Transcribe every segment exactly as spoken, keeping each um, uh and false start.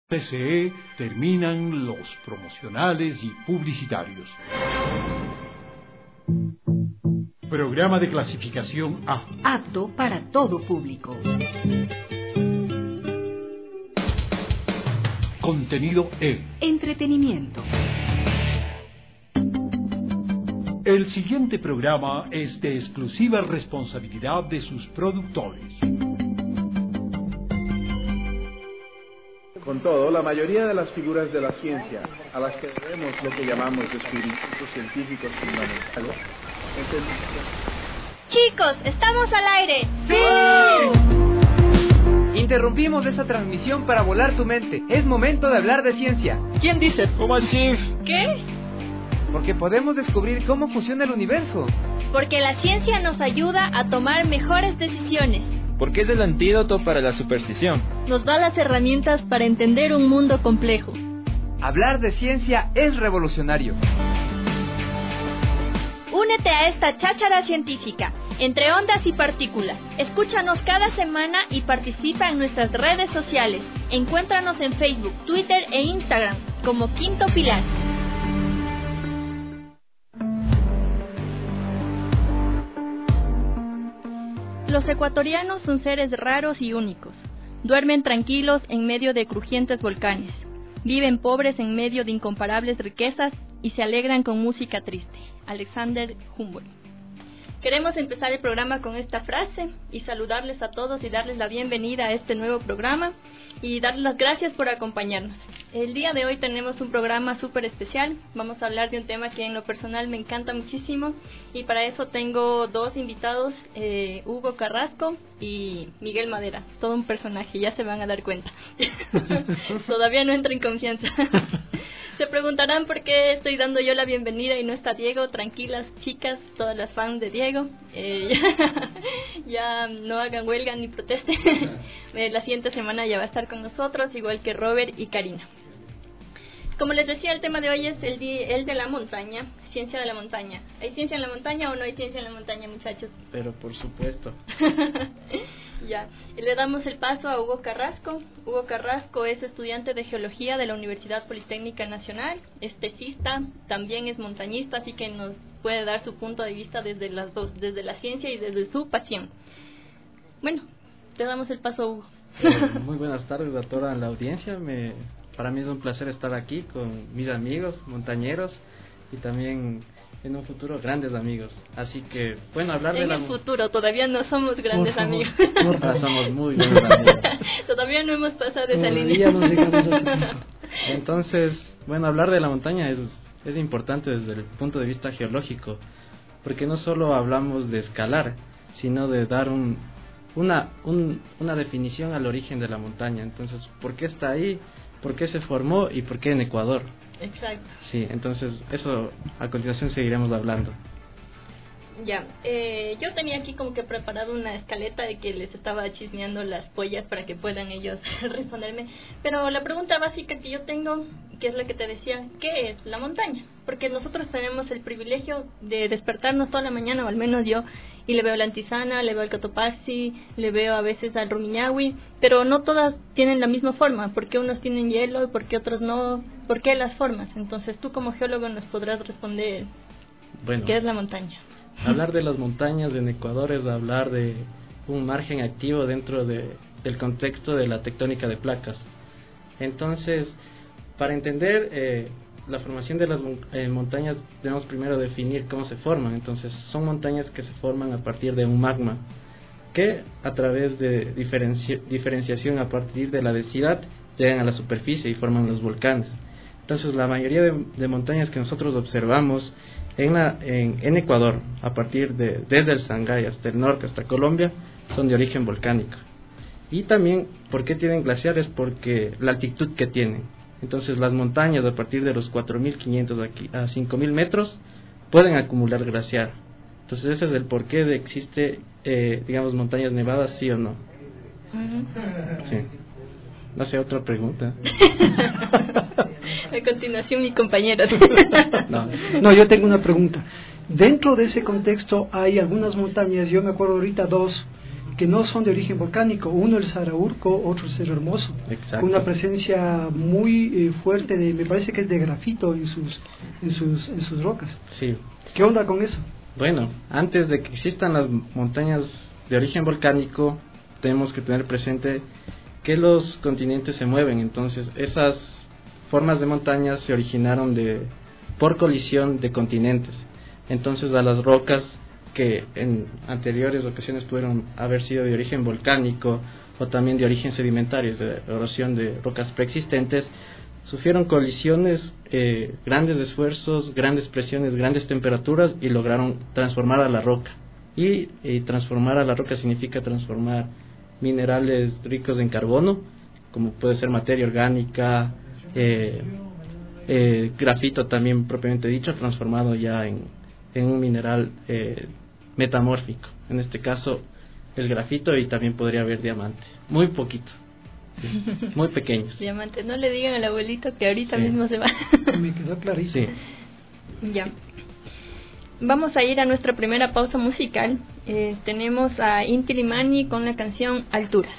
T C E terminan los promocionales y publicitarios. Programa de clasificación A. Apto para todo público. Contenido E. Entretenimiento. El siguiente programa es de exclusiva responsabilidad de sus productores. Con todo, la mayoría de las figuras de la ciencia, a las que debemos lo que llamamos descubrimientos científicos fundamentales, entendemos... Chicos, estamos al aire. ¡Sí! Interrumpimos esta transmisión para volar tu mente. Es momento de hablar de ciencia. ¿Quién dice? ¿Cómo así? ¿Qué? Porque podemos descubrir cómo funciona el universo. Porque la ciencia nos ayuda a tomar mejores decisiones. Porque es el antídoto para la superstición. Nos da las herramientas para entender un mundo complejo. Hablar de ciencia es revolucionario. Únete a esta cháchara científica, entre ondas y partículas. Escúchanos cada semana y participa en nuestras redes sociales. Encuéntranos en Facebook, Twitter e Instagram como Quinto Pilar. Los ecuatorianos son seres raros y únicos. Duermen tranquilos en medio de crujientes volcanes. Viven pobres en medio de incomparables riquezas y se alegran con música triste. Alexander Humboldt. Queremos empezar el programa con esta frase y saludarles a todos y darles la bienvenida a este nuevo programa y darles las gracias por acompañarnos. El día de hoy tenemos un programa súper especial. Vamos a hablar de un tema que en lo personal me encanta muchísimo y para eso tengo dos invitados, eh, Hugo Carrasco y Miguel Madera. Todo un personaje, ya se van a dar cuenta. Todavía no entra en confianza. Se preguntarán por qué estoy dando yo la bienvenida y no está Diego. Tranquilas, chicas, todas las fans de Diego. Eh, ya, ya no hagan huelga ni protesten. eh, la siguiente semana ya va a estar con nosotros, igual que Robert y Karina. Como les decía, el tema de hoy es el, di- el de la montaña, ciencia de la montaña. ¿Hay ciencia en la montaña o no hay ciencia en la montaña, muchachos? Pero por supuesto. Ya, le damos el paso a Hugo Carrasco. Hugo Carrasco es estudiante de Geología de la Universidad Politécnica Nacional, es tesista, también es montañista, así que nos puede dar su punto de vista desde las dos, desde la ciencia y desde su pasión. Bueno, te damos el paso a Hugo. Eh, muy buenas tardes a toda la audiencia. Me, para mí es un placer estar aquí con mis amigos montañeros y también en un futuro grandes amigos. Así que, bueno, hablar en de la... En el futuro, todavía no somos grandes por favor, amigos. Ahora somos muy buenos amigos. Todavía no hemos pasado esa Todavía línea. no llegamos a ese punto. Entonces, bueno, hablar de la montaña es, es importante desde el punto de vista geológico, porque no solo hablamos de escalar, sino de dar un, una, un, una definición al origen de la montaña. Entonces, ¿por qué está ahí? ¿Por qué se formó? ¿Y por qué en Ecuador? Exacto. Sí, entonces eso a continuación seguiremos hablando. Ya, eh, yo tenía aquí como que preparado una escaleta de que les estaba chismeando las pollas para que puedan ellos responderme, pero la pregunta básica que yo tengo, que es la que te decía, ¿qué es la montaña? Porque nosotros tenemos el privilegio de despertarnos toda la mañana, o al menos yo, y le veo la Antisana, le veo al Cotopaxi, le veo a veces al Rumiñahui, pero no todas tienen la misma forma. ¿Por qué unos tienen hielo y por qué otros no? ¿Por qué las formas? Entonces tú como geólogo nos podrás responder, bueno, ¿qué es la montaña? Hablar de las montañas en Ecuador es hablar de un margen activo dentro de, del contexto de la tectónica de placas. Entonces, para entender eh, la formación de las eh, montañas, debemos primero definir cómo se forman. Entonces, son montañas que se forman a partir de un magma, que a través de diferenci- diferenciación a partir de la densidad llegan a la superficie y forman los volcanes. Entonces, la mayoría de, de montañas que nosotros observamos en, la, en, en Ecuador, a partir de desde el Sangay hasta el norte, hasta Colombia, son de origen volcánico. Y también, ¿por qué tienen glaciares? Porque la altitud que tienen. Entonces, las montañas a partir de los cuatro mil quinientos a cinco mil metros pueden acumular glaciar. Entonces, ese es el porqué de existe, eh, digamos, montañas nevadas, sí o no. Uh-huh. Sí. No sé, otra pregunta. A continuación, mi compañera. No. No, yo tengo una pregunta. Dentro de ese contexto hay algunas montañas, yo me acuerdo ahorita dos, que no son de origen volcánico, uno el Saraurco, otro el Cerro Hermoso, Exacto. con una presencia muy eh, fuerte de, me parece que es de grafito en sus, en sus, en sus rocas. Sí. ¿Qué onda con eso? Bueno, antes de que existan las montañas de origen volcánico, tenemos que tener presente que los continentes se mueven, entonces esas formas de montañas se originaron de por colisión de continentes. Entonces a las rocas que en anteriores ocasiones pudieron haber sido de origen volcánico o también de origen sedimentario, de erosión de rocas preexistentes, sufrieron colisiones, eh, grandes esfuerzos, grandes presiones, grandes temperaturas y lograron transformar a la roca. Y, y transformar a la roca significa transformar minerales ricos en carbono, como puede ser materia orgánica, eh, eh, grafito también propiamente dicho, transformado ya en, en un mineral eh, metamórfico, en este caso el grafito, y también podría haber diamante, muy poquito, sí, muy pequeños. Diamante, no le digan al abuelito que ahorita sí. mismo se va. Me quedó clarísimo. Sí. Ya. Vamos a ir a nuestra primera pausa musical. Eh, tenemos a Inti Illimani con la canción Alturas.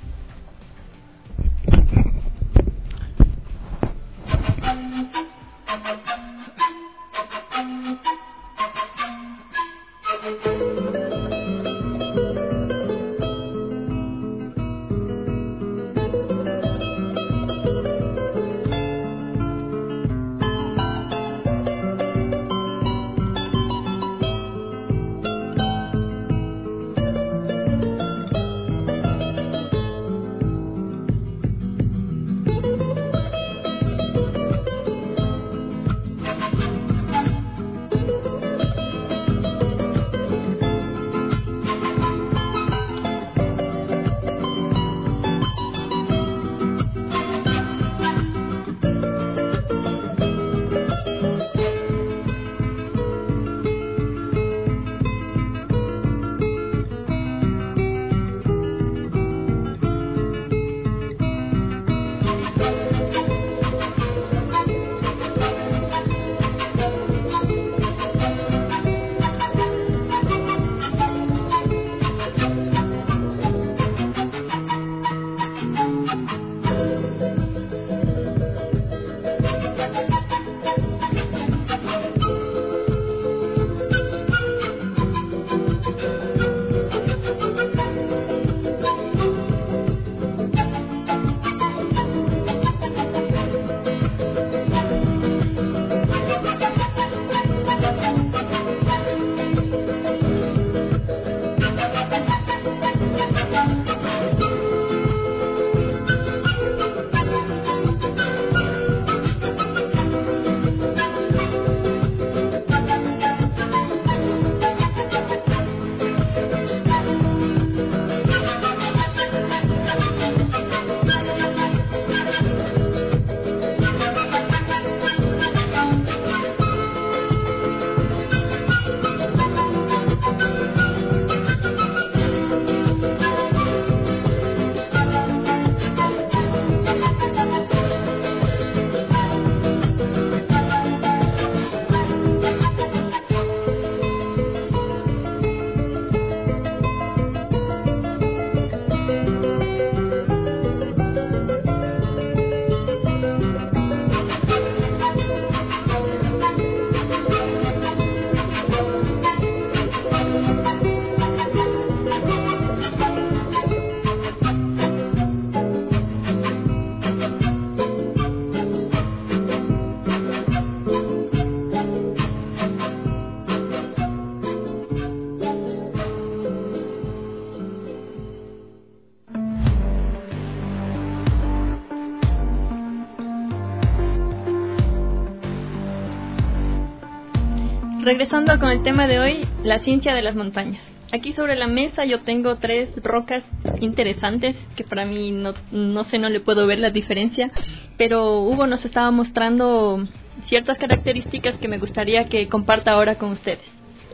Regresando con el tema de hoy, la ciencia de las montañas. Aquí sobre la mesa yo tengo tres rocas interesantes que para mí no, no sé, no le puedo ver la diferencia, pero Hugo nos estaba mostrando ciertas características que me gustaría que comparta ahora con ustedes.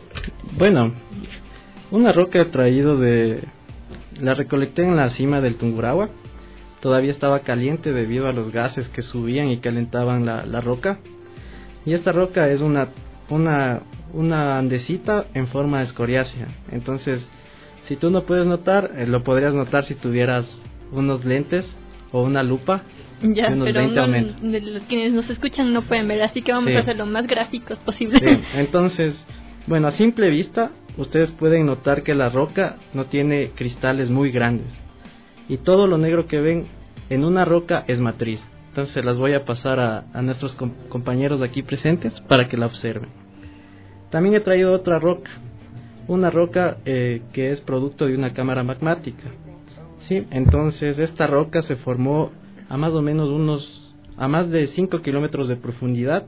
Bueno, una roca he traído de... la recolecté en la cima del Tungurahua. Todavía estaba caliente debido a los gases que subían y calentaban la, la roca. Y esta roca es una, una, una andesita en forma escoriácea. Entonces Si tú no puedes notar, eh, lo podrías notar si tuvieras unos lentes o una lupa. Ya, unos pero veinte no, aumentos. de los quienes nos escuchan no pueden ver, así que vamos Sí. a hacer lo más gráficos posible. Sí, entonces, bueno, a simple vista, ustedes pueden notar que la roca no tiene cristales muy grandes. Y todo lo negro que ven en una roca es matriz. Entonces las voy a pasar a, a nuestros com- compañeros aquí presentes para que la observen. También he traído otra roca. Una roca eh, que es producto de una cámara magmática. Sí, entonces esta roca se formó a más o menos unos, a más de cinco kilómetros de profundidad,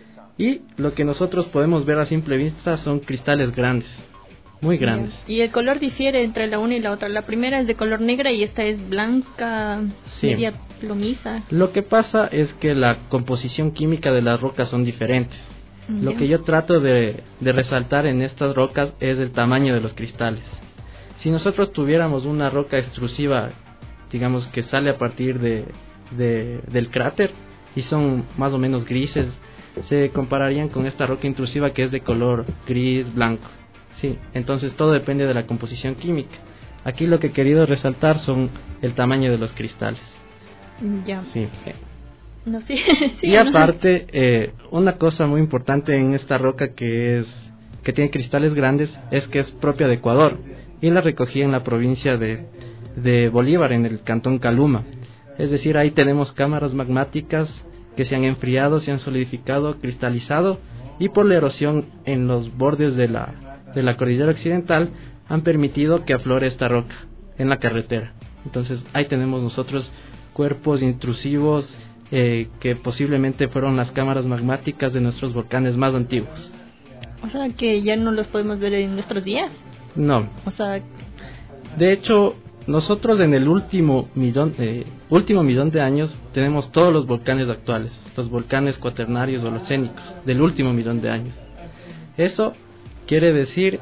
y lo que nosotros podemos ver a simple vista son cristales grandes, muy grandes. Y el color difiere entre la una y la otra. La primera es de color negra y esta es blanca, Sí. media plomiza. Lo que pasa es que la composición química de las rocas son diferentes. Lo Ya. que yo trato de, de resaltar en estas rocas es el tamaño de los cristales. Si nosotros tuviéramos una roca extrusiva, digamos que sale a partir de, de, del cráter, y son más o menos grises, se compararían con esta roca intrusiva que es de color gris, blanco. Sí, entonces todo depende de la composición química. Aquí lo que he querido resaltar son el tamaño de los cristales. Ya. Sí. No sé. Sí, Y ¿no? aparte, eh, una cosa muy importante en esta roca que es que tiene cristales grandes es que es propia de Ecuador, y la recogí en la provincia de, de Bolívar, en el cantón Caluma. Es decir, ahí tenemos cámaras magmáticas que se han enfriado, se han solidificado, cristalizado, y por la erosión en los bordes de la, de la cordillera occidental han permitido que aflore esta roca en la carretera. Entonces ahí tenemos nosotros cuerpos intrusivos eh, que posiblemente fueron las cámaras magmáticas de nuestros volcanes más antiguos. O sea que ya no los podemos ver en nuestros días. No, O sea, de hecho, nosotros en el último millón, eh, último millón de años tenemos todos los volcanes actuales, los volcanes cuaternarios holocénicos del último millón de años. Eso quiere decir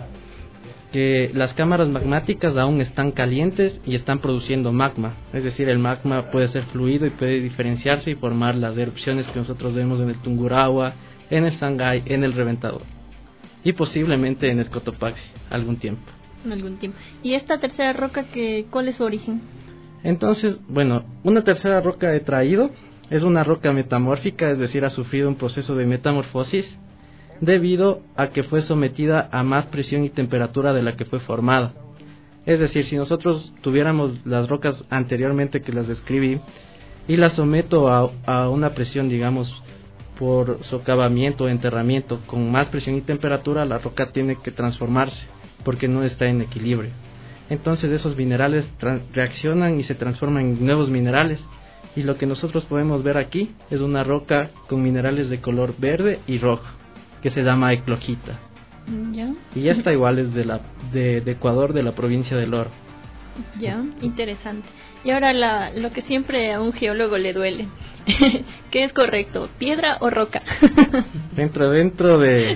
que las cámaras magmáticas aún están calientes y están produciendo magma. Es decir, el magma puede ser fluido y puede diferenciarse y formar las erupciones que nosotros vemos en el Tungurahua, en el Sangay, en el Reventador, y posiblemente en el Cotopaxi algún tiempo. en algún tiempo. ¿Y esta tercera roca, que, cuál es su origen? Entonces, bueno, una tercera roca he traído, es una roca metamórfica, es decir, ha sufrido un proceso de metamorfosis debido a que fue sometida a más presión y temperatura de la que fue formada. Es decir, si nosotros tuviéramos las rocas anteriormente que las describí y las someto a, a una presión, digamos, por socavamiento o enterramiento con más presión y temperatura, la roca tiene que transformarse porque no está en equilibrio. Entonces esos minerales reaccionan y se transforman en nuevos minerales, y lo que nosotros podemos ver aquí es una roca con minerales de color verde y rojo que se llama eclogita. Ya. Y esta igual es de, la, de, de Ecuador, de la provincia del Oro. Ya, interesante. Y ahora la, lo que siempre a un geólogo le duele. ¿Qué es correcto? ¿Piedra o roca? Dentro, dentro de...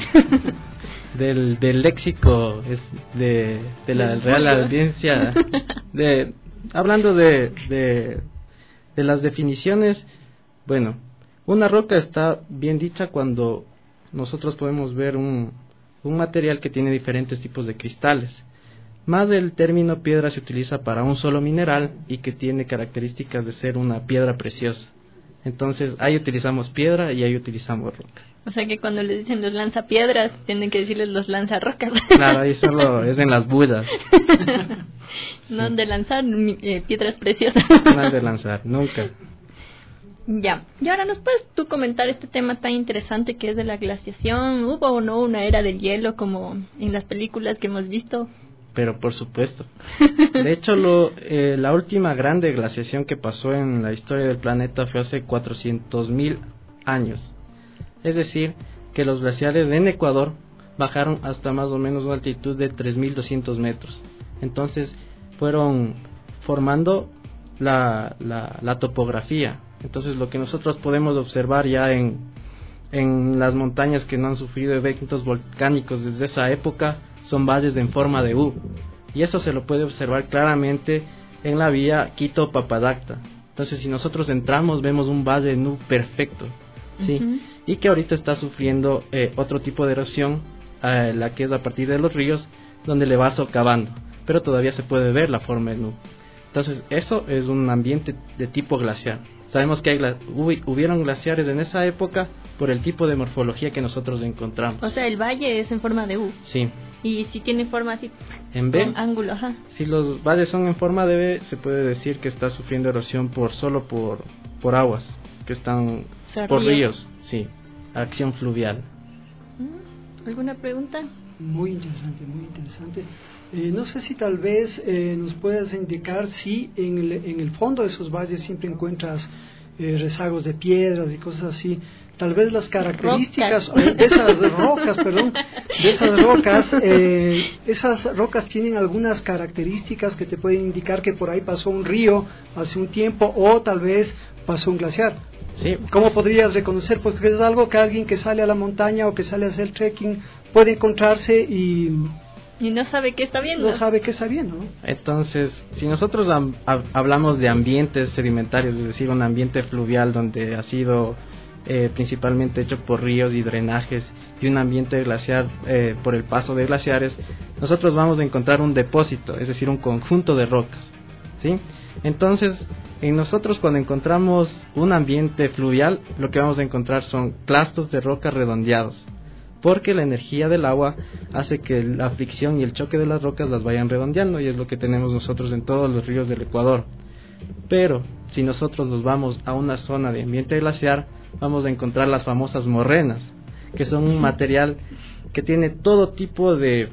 Del, del léxico es de, de la Real Audiencia, de, hablando de, de, de las definiciones, bueno, una roca está bien dicha cuando nosotros podemos ver un, un material que tiene diferentes tipos de cristales. Más del término piedra se utiliza para un solo mineral y que tiene características de ser una piedra preciosa. Entonces ahí utilizamos piedra y ahí utilizamos roca. O sea que cuando les dicen los lanzapiedras, tienen que decirles los lanzarrocas. Claro, ahí solo es en las budas. No de lanzar eh, piedras preciosas. No de lanzar, nunca. Ya. Y ahora, ¿nos puedes tú comentar este tema tan interesante que es de la glaciación? ¿Hubo o no una era del hielo como en las películas que hemos visto? Pero por supuesto. De hecho, lo, eh, la última grande glaciación que pasó en la historia del planeta fue hace cuatrocientos mil años. Es decir, que los glaciares en Ecuador bajaron hasta más o menos una altitud de tres mil doscientos metros. Entonces fueron formando la, la, la topografía. Entonces lo que nosotros podemos observar ya en, en las montañas que no han sufrido eventos volcánicos desde esa época son valles en forma de U. Y eso se lo puede observar claramente en la vía Quito-Papadacta. Entonces si nosotros entramos vemos un valle en U perfecto, ¿sí? Uh-huh. Y que ahorita está sufriendo eh, otro tipo de erosión, eh, la que es a partir de los ríos, donde le va socavando. pero todavía se puede ver la forma del nudo. Entonces eso es un ambiente de tipo glaciar. Sabemos que hay gla- hubi- hubieron glaciares en esa época por el tipo de morfología que nosotros encontramos. O sea, el valle es en forma de U. Sí. Y si tiene forma así, En B, con ángulo, ajá. si los valles son en forma de B, se puede decir que está sufriendo erosión por solo por, por aguas, que están O sea, por ríos. ríos, sí, acción fluvial. ¿Alguna pregunta? Muy interesante, muy interesante. Eh, no sé si tal vez eh, nos puedas indicar si en el, en el fondo de esos valles siempre encuentras eh, rezagos de piedras y cosas así. Tal vez las características Rocas. de esas rocas, perdón, de esas rocas, eh, esas rocas tienen algunas características que te pueden indicar que por ahí pasó un río hace un tiempo o tal vez pasó un glaciar. Sí, ¿Cómo podrías reconocer? Porque es algo que alguien que sale a la montaña o que sale a hacer trekking puede encontrarse y Y no sabe qué está viendo. no sabe qué está viendo, ¿no? entonces, si nosotros am- hab- hablamos de ambientes sedimentarios, es decir, un ambiente fluvial donde ha sido eh, principalmente hecho por ríos y drenajes, y un ambiente glaciar eh, por el paso de glaciares, nosotros vamos a encontrar un depósito, es decir, un conjunto de rocas, ¿sí? Entonces, en nosotros cuando encontramos un ambiente fluvial, lo que vamos a encontrar son clastos de rocas redondeados, porque la energía del agua hace que la fricción y el choque de las rocas las vayan redondeando, y es lo que tenemos nosotros en todos los ríos del Ecuador. Pero si nosotros nos vamos a una zona de ambiente glaciar, vamos a encontrar las famosas morrenas, que son un material que tiene todo tipo de,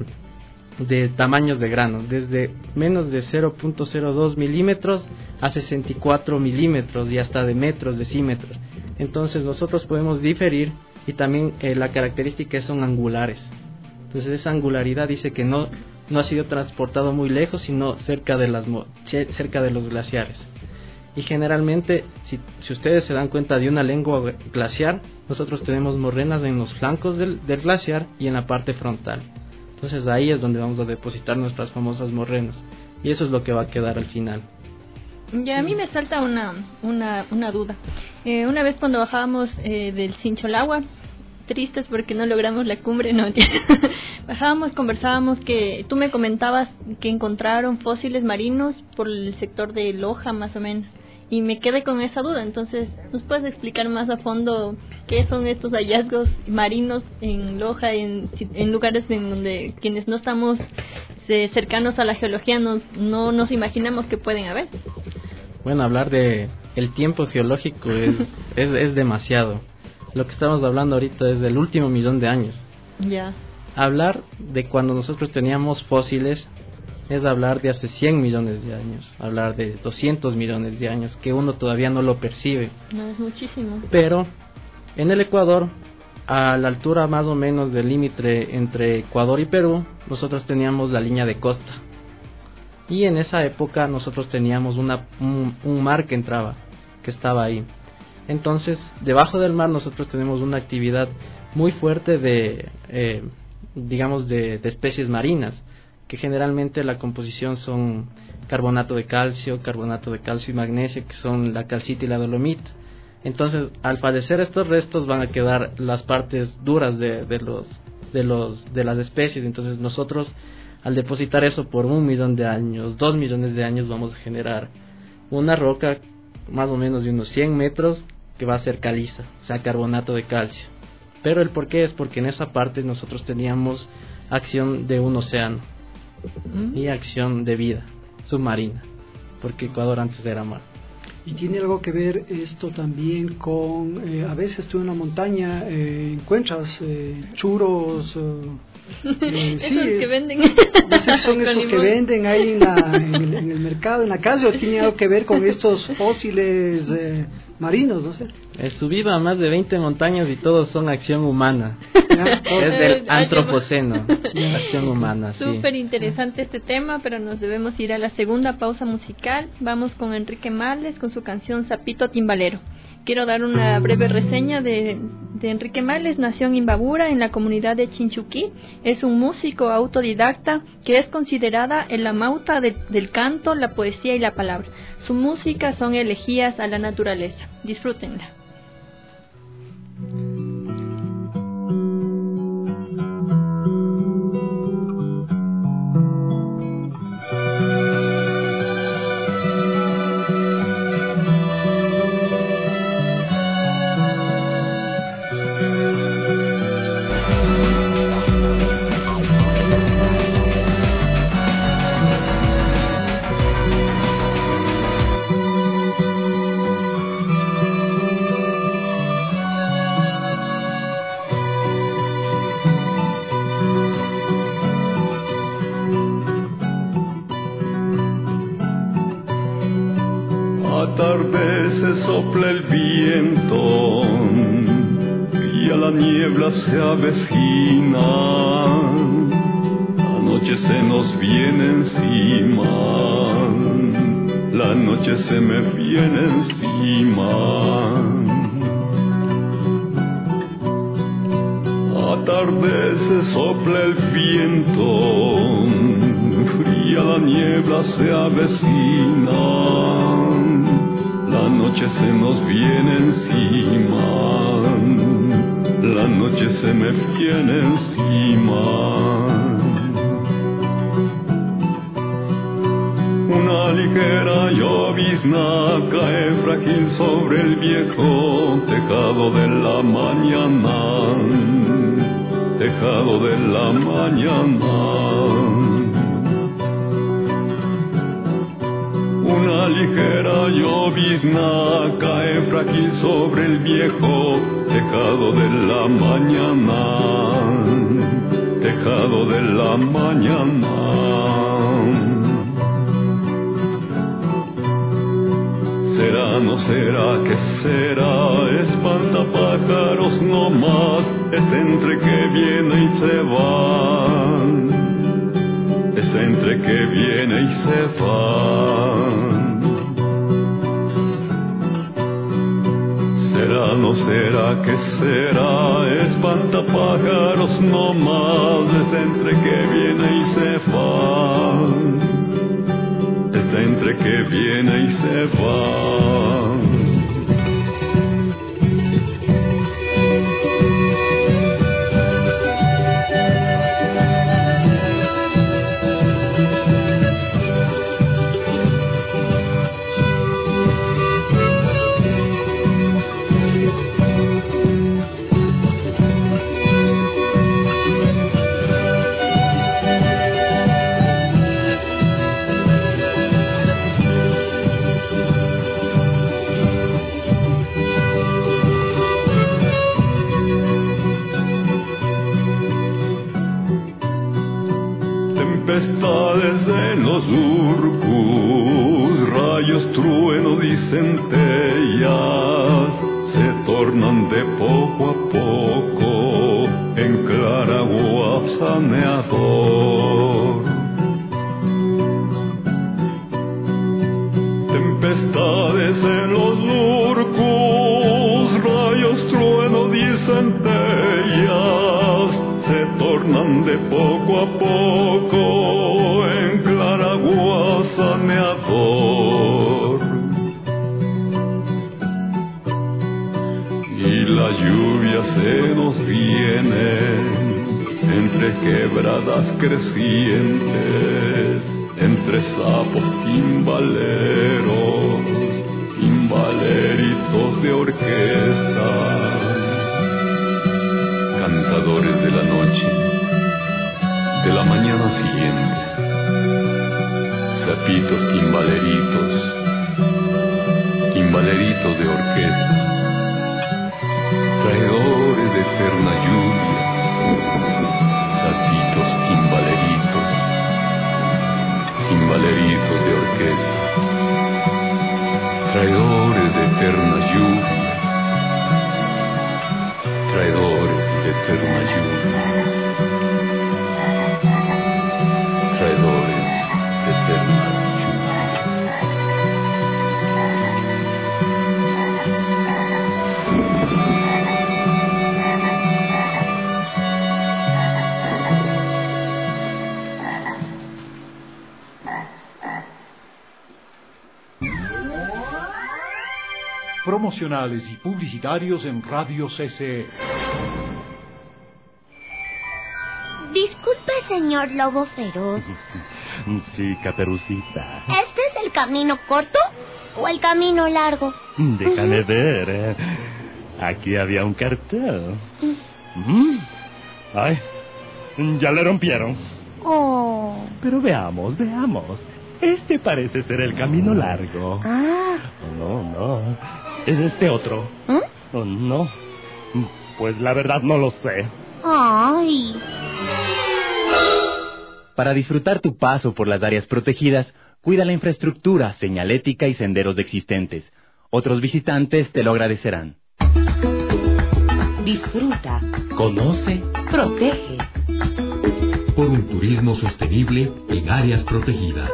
de tamaños de grano, desde menos de cero punto cero dos milímetros a sesenta y cuatro milímetros y hasta de metros, decímetros. Entonces nosotros podemos diferir, y también eh, la característica es son angulares. Entonces esa angularidad dice que no, no ha sido transportado muy lejos, sino cerca de, las, cerca de los glaciares. Y generalmente, si, si ustedes se dan cuenta de una lengua glaciar, nosotros tenemos morrenas en los flancos del, del glaciar y en la parte frontal. Entonces ahí es donde vamos a depositar nuestras famosas morrenas, y eso es lo que va a quedar al final. Ya, a mí me salta una, una, una duda. Eh, una vez cuando bajábamos eh, del Sincholagua, tristes porque no logramos la cumbre, no, bajábamos, conversábamos, que tú me comentabas que encontraron fósiles marinos por el sector de Loja, más o menos, y me quedé con esa duda. Entonces, ¿nos puedes explicar más a fondo qué son estos hallazgos marinos en Loja, en, en lugares en donde quienes no estamos eh, cercanos a la geología nos, no nos imaginamos que pueden haber? Bueno, hablar de el tiempo geológico es, es, es demasiado. Lo que estamos hablando ahorita es del último millón de años. Ya. Hablar de cuando nosotros teníamos fósiles es hablar de hace cien millones de años, hablar de doscientos millones de años, que uno todavía no lo percibe. No, es muchísimo. Pero en el Ecuador, a la altura más o menos del límite entre Ecuador y Perú, nosotros teníamos la línea de costa. Y en esa época nosotros teníamos una, un, un mar que entraba, que estaba ahí. Entonces, debajo del mar nosotros tenemos una actividad muy fuerte de, eh, digamos, de, de especies marinas, que generalmente la composición son carbonato de calcio, carbonato de calcio y magnesio, que son la calcita y la dolomita. Entonces, al fallecer estos restos van a quedar las partes duras de, de los, de los, de las especies. Entonces, nosotros, al depositar eso por un millón de años, dos millones de años, vamos a generar una roca más o menos de unos cien metros, que va a ser caliza, o sea, carbonato de calcio. Pero el por qué es porque en esa parte nosotros teníamos acción de un océano ¿Mm? y acción de vida submarina, porque Ecuador antes era mar. Y tiene algo que ver esto también con, eh, a veces tú en la montaña eh, encuentras eh, churros, eh, esos sí, que venden. A veces son esos que venden ahí en, la, en, el, en el mercado, en la calle, o tiene algo que ver con estos fósiles eh, marinos, no sé. He subido a más de veinte montañas y todos son acción humana. Es del antropoceno, acción humana. Sí. Súper interesante este tema, pero nos debemos ir a la segunda pausa musical. Vamos con Enrique Marles con su canción Sapito Timbalero. Quiero dar una breve reseña de, de Enrique Marles. Nació en Imbabura, en la comunidad de Chinchuquí. Es un músico autodidacta que es considerada el amauta de, del canto, la poesía y la palabra. Su música son elegías a la naturaleza. Disfrútenla. se sopla el viento y a la niebla se avecina, la noche se nos viene encima, la noche se me viene encima. Atardece, sopla el viento, fría la niebla se avecina, la noche se nos viene encima, la noche se me viene encima. Una ligera llovizna cae frágil sobre el viejo tejado de la mañana, tejado de la mañana. Una ligera llovizna cae frágil sobre el viejo tejado de la mañana, tejado de la mañana. Será, no será, ¿qué será? Espantapájaros no más, este entre que viene y se va, este entre que viene y se va. Será, no será, ¿qué será? Espantapájaros no más, este entre que viene y se va, entre que viene y se va. Tempestades en los urcos, rayos, truenos y centellas se tornan de poco a poco en claraboy saneador. Tempestades en los urcos, rayos, truenos y centellas se tornan de poco a poco en claraboy saneador. Y la lluvia se nos viene entre quebradas crecientes, entre sapos timbaleros, timbaleritos de orquesta, cantadores de la noche, de la mañana siguiente, sapitos timbaleritos, timbaleritos de orquesta, traidores de eternas lluvias, sapitos timbaleritos, timbaleritos de orquesta, traidores de eternas lluvias, traidores de eternas lluvias, traidores de eternas lluvias. Promocionales y publicitarios en Radio C C E. Disculpe, señor Lobo Feroz. Sí, Caperucita. ¿Este es el camino corto o el camino largo? Déjame ver. ¿eh? Aquí había un cartel. Mm. Ay, ya le rompieron. Oh. Pero veamos, veamos. Este parece ser el camino largo. Ah. No, no. ¿Es este otro? ¿Eh? Oh, no. Pues la verdad no lo sé. Ay. Para disfrutar tu paso por las áreas protegidas, cuida la infraestructura, señalética y senderos existentes. Otros visitantes te lo agradecerán. Disfruta. Conoce. Protege. Por un turismo sostenible en áreas protegidas.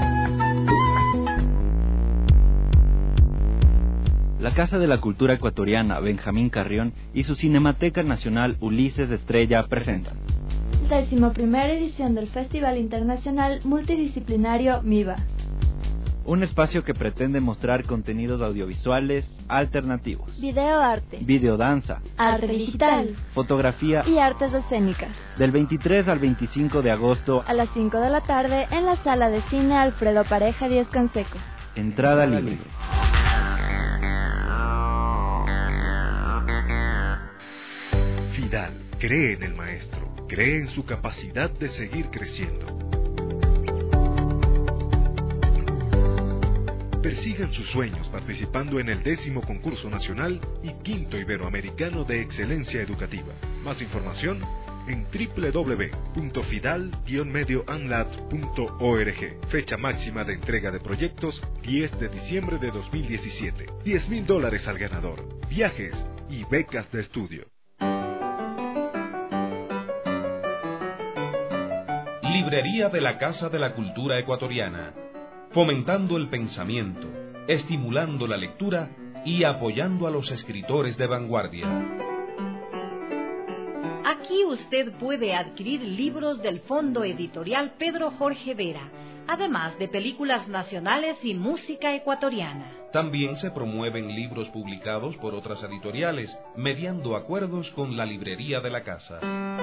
La Casa de la Cultura Ecuatoriana Benjamín Carrión y su Cinemateca Nacional Ulises Estrella presentan Décimo primera edición del Festival Internacional Multidisciplinario MIVA. Un espacio que pretende mostrar contenidos audiovisuales alternativos, videoarte, videodanza, arte digital, fotografía y artes escénicas. Del veintitrés al veinticinco de agosto a las cinco de la tarde en la Sala de Cine Alfredo Pareja Díez Canseco. Entrada libre. Fidal cree en el maestro, cree en su capacidad de seguir creciendo. Persigan sus sueños participando en el décimo concurso nacional y quinto iberoamericano de excelencia educativa. Más información en doble u doble u doble u punto fidal guion medio anlat punto org. Fecha máxima de entrega de proyectos diez de diciembre de dos mil diecisiete. diez mil dólares al ganador, viajes y becas de estudio. Librería de la Casa de la Cultura Ecuatoriana, fomentando el pensamiento, estimulando la lectura y apoyando a los escritores de vanguardia. Aquí usted puede adquirir libros del Fondo Editorial Pedro Jorge Vera, además de películas nacionales y música ecuatoriana. También se promueven libros publicados por otras editoriales, mediando acuerdos con la Librería de la Casa.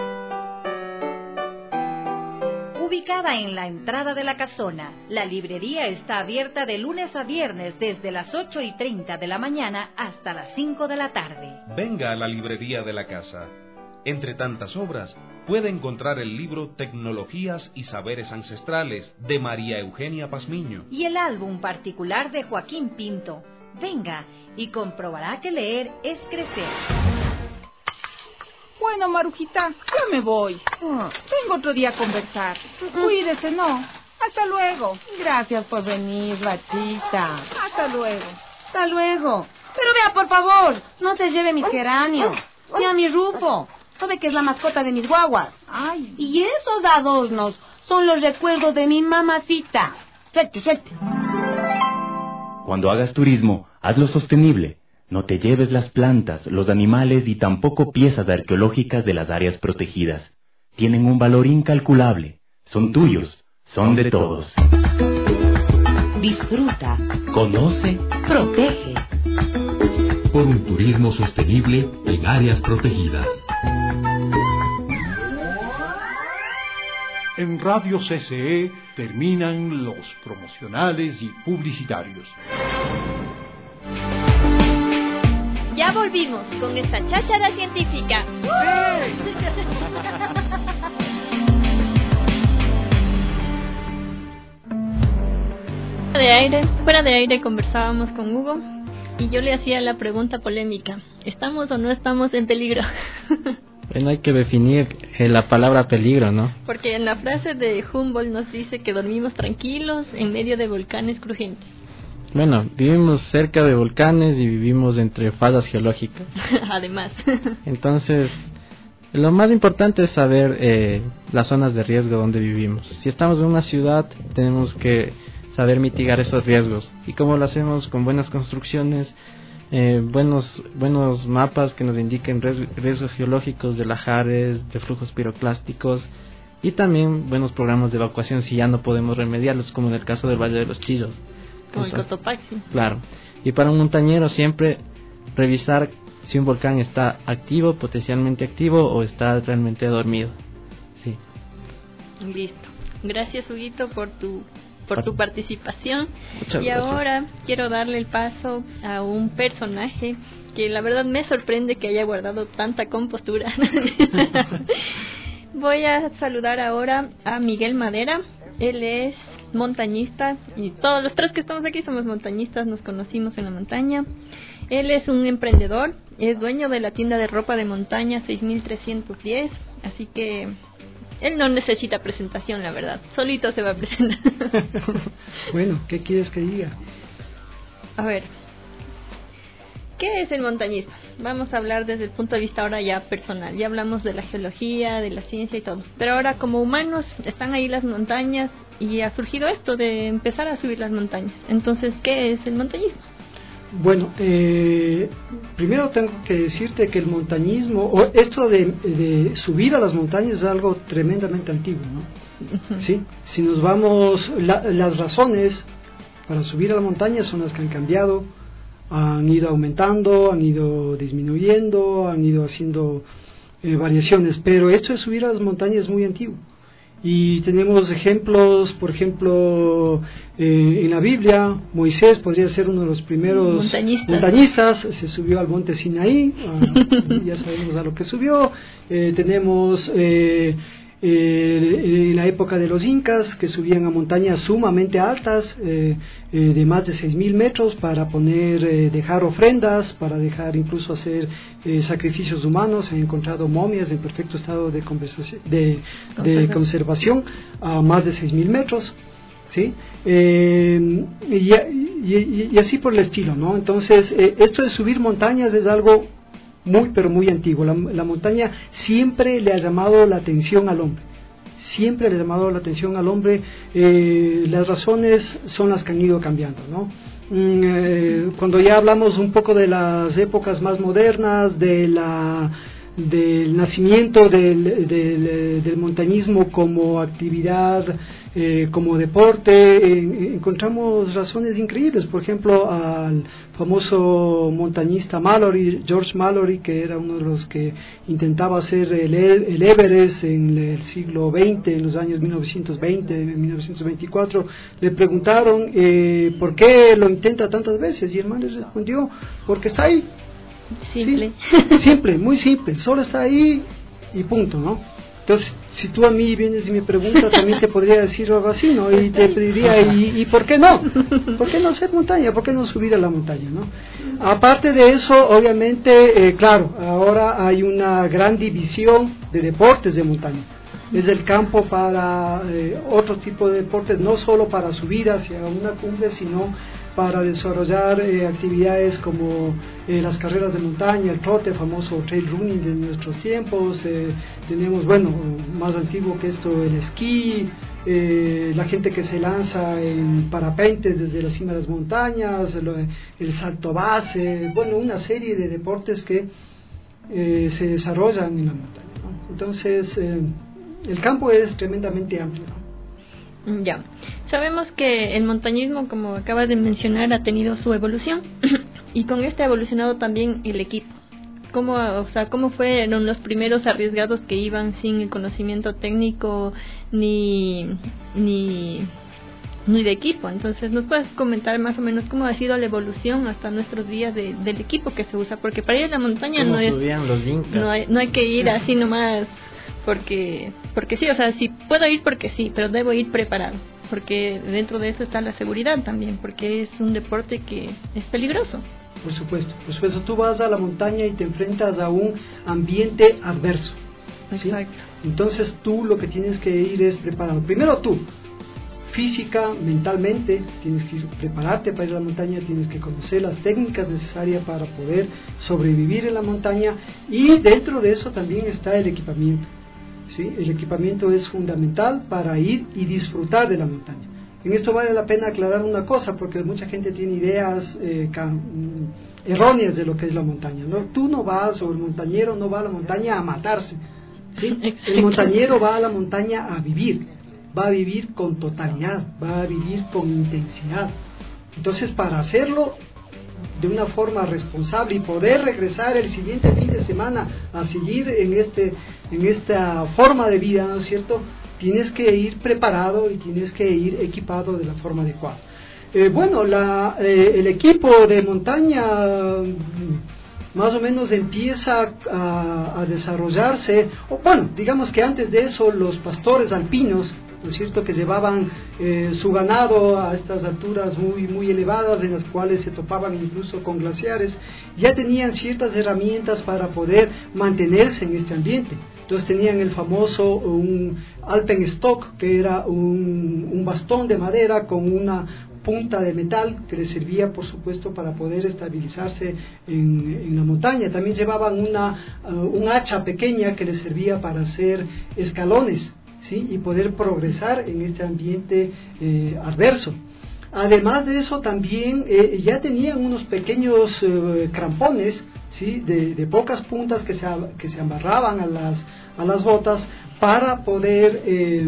Ubicada en la entrada de la casona, la librería está abierta de lunes a viernes desde las ocho y treinta de la mañana hasta las cinco de la tarde. Venga a la Librería de la Casa. Entre tantas obras, puede encontrar el libro Tecnologías y Saberes Ancestrales de María Eugenia Pazmiño y el álbum particular de Joaquín Pinto. Venga y comprobará que leer es crecer. Bueno, Marujita, ya me voy. Vengo otro día a conversar. Cuídese, ¿no? Hasta luego. Gracias por venir, Bachita. Hasta luego. Hasta luego. Pero vea, por favor, no se lleve mis geranios. Ni a mi Rufo. Sabe que es la mascota de mis guaguas. Ay. Y esos adornos son los recuerdos de mi mamacita. Suelte, suelte. Cuando hagas turismo, hazlo sostenible. No te lleves las plantas, los animales y tampoco piezas arqueológicas de las áreas protegidas. Tienen un valor incalculable. Son tuyos. Son de todos. Disfruta. Conoce. Protege. Por un turismo sostenible en áreas protegidas. En Radio C C E terminan los promocionales y publicitarios. Ya volvimos con esta cháchara científica. De aire, fuera de aire conversábamos con Hugo y yo le hacía la pregunta polémica: ¿estamos o no estamos en peligro? Bueno, hay que definir eh, la palabra peligro, ¿no? Porque en la frase de Humboldt nos dice que dormimos tranquilos en medio de volcanes crujientes. Bueno, vivimos cerca de volcanes y vivimos entre fallas geológicas. Además. Entonces, lo más importante es saber eh, las zonas de riesgo donde vivimos. Si estamos en una ciudad, tenemos que saber mitigar esos riesgos. ¿Y cómo lo hacemos? Con buenas construcciones, eh, buenos buenos mapas que nos indiquen riesgos geológicos de lahares, de flujos piroclásticos, y también buenos programas de evacuación si ya no podemos remediarlos, como en el caso del Valle de los Chillos. Como el Cotopaxi. Claro. Y para un montañero siempre revisar si un volcán está activo, potencialmente activo, o está realmente dormido. Sí. Listo. Gracias, Huguito, por tu por tu participación. Muchas y gracias. Ahora quiero darle el paso a un personaje que la verdad me sorprende que haya guardado tanta compostura. Voy a saludar ahora a Miguel Madera. Él es montañista y todos los tres que estamos aquí somos montañistas, nos conocimos en la montaña. Él es un emprendedor, es dueño de la tienda de ropa de montaña seis mil trescientos diez, así que él no necesita presentación, la verdad, solito se va a presentar. Bueno, ¿qué quieres que diga? A ver, ¿Qué es el montañismo? Vamos a hablar desde el punto de vista ahora ya personal. Ya hablamos de la geología, de la ciencia y todo. Pero ahora como humanos están ahí las montañas y ha surgido esto de empezar a subir las montañas. Entonces, ¿qué es el montañismo? Bueno, eh, primero tengo que decirte que el montañismo, o esto de, de subir a las montañas es algo tremendamente antiguo, ¿no? Uh-huh. ¿Sí? Si nos vamos, la, las razones para subir a la montaña son las que han cambiado, han ido aumentando, han ido disminuyendo, han ido haciendo eh, variaciones, pero esto de subir a las montañas es muy antiguo. Y tenemos ejemplos, por ejemplo, eh, en la Biblia, Moisés podría ser uno de los primeros montañistas, montañistas se subió al monte Sinaí, uh, ya sabemos a lo que subió. Eh, tenemos eh, eh, en la época de los incas, que subían a montañas sumamente altas, eh, eh, de más de seis mil metros, para poner, eh, dejar ofrendas, para dejar incluso hacer eh, sacrificios humanos. Se han encontrado momias en perfecto estado de, de, de conservación a más de seis mil metros, ¿sí? Eh, y, y, y así por el estilo, ¿no? Entonces, eh, esto de subir montañas es algo muy, pero muy antiguo. La, la montaña siempre le ha llamado la atención al hombre. Siempre le ha llamado la atención al hombre. Eh, las razones son las que han ido cambiando, ¿no? Mm, eh, cuando ya hablamos un poco de las épocas más modernas, de la del nacimiento del, del, del montañismo como actividad, eh, como deporte, eh, encontramos razones increíbles. Por ejemplo, al famoso montañista Mallory, George Mallory, que era uno de los que intentaba hacer el, el Everest en el siglo veinte, en los años mil novecientos veinte, mil novecientos veinticuatro, le preguntaron eh, por qué lo intenta tantas veces, y el man les respondió: porque está ahí. Simple. Sí, simple, muy simple, solo está ahí y punto, ¿no? Entonces, si tú a mí vienes y me preguntas, también te podría decir algo así, ¿no? Y te pediría, ¿y, y por qué no? ¿Por qué no hacer montaña? ¿Por qué no subir a la montaña, no? Aparte de eso, obviamente, eh, claro, ahora hay una gran división de deportes de montaña. Es el campo para eh, otro tipo de deportes, no solo para subir hacia una cumbre, sino para desarrollar eh, actividades como eh, las carreras de montaña, el trote, famoso trail running de nuestros tiempos. Eh, tenemos, bueno, más antiguo que esto, el esquí, eh, la gente que se lanza en parapentes desde la cima de las montañas, el, el salto base, bueno, una serie de deportes que eh, se desarrollan en la montaña, ¿no? Entonces, eh, el campo es tremendamente amplio, ¿no? Ya, sabemos que el montañismo, como acabas de mencionar, ha tenido su evolución y con este ha evolucionado también el equipo. ¿Cómo, o sea, cómo fueron los primeros arriesgados que iban sin el conocimiento técnico ni, ni, ni de equipo? Entonces, ¿nos puedes comentar más o menos cómo ha sido la evolución hasta nuestros días de, del equipo que se usa? Porque para ir a la montaña no, es, los incas? no, hay, no hay que ir así nomás. Porque, porque sí, o sea, sí puedo ir porque sí, pero debo ir preparado, porque dentro de eso está la seguridad también, porque es un deporte que es peligroso. Por supuesto, por supuesto, tú vas a la montaña y te enfrentas a un ambiente adverso, ¿sí? Exacto. Entonces tú lo que tienes que ir es preparado. Primero tú, física, mentalmente, tienes que prepararte para ir a la montaña, tienes que conocer las técnicas necesarias para poder sobrevivir en la montaña, y dentro de eso también está el equipamiento. ¿Sí? El equipamiento es fundamental para ir y disfrutar de la montaña. En esto vale la pena aclarar una cosa, porque mucha gente tiene ideas eh, erróneas de lo que es la montaña, ¿no? Tú no vas, o el montañero no va a la montaña a matarse, ¿sí? El montañero va a la montaña a vivir, va a vivir con totalidad, va a vivir con intensidad. Entonces, para hacerlo de una forma responsable y poder regresar el siguiente fin de semana a seguir en este en esta forma de vida, ¿no es cierto?, tienes que ir preparado y tienes que ir equipado de la forma adecuada. Eh, bueno, la, eh, el equipo de montaña más o menos empieza a, a desarrollarse, o bueno, digamos que antes de eso los pastores alpinos, ¿no es cierto?, que llevaban eh, su ganado a estas alturas muy muy elevadas, en las cuales se topaban incluso con glaciares, ya tenían ciertas herramientas para poder mantenerse en este ambiente. Entonces tenían el famoso un alpenstock, que era un, un bastón de madera con una punta de metal que les servía, por supuesto, para poder estabilizarse en, en la montaña. También llevaban una, uh, un hacha pequeña que les servía para hacer escalones, ¿sí? Y poder progresar en este ambiente eh, adverso. Además de eso, también eh, ya tenían unos pequeños eh, crampones, ¿sí? de, de pocas puntas que se, que se amarraban a las, a las botas para poder eh,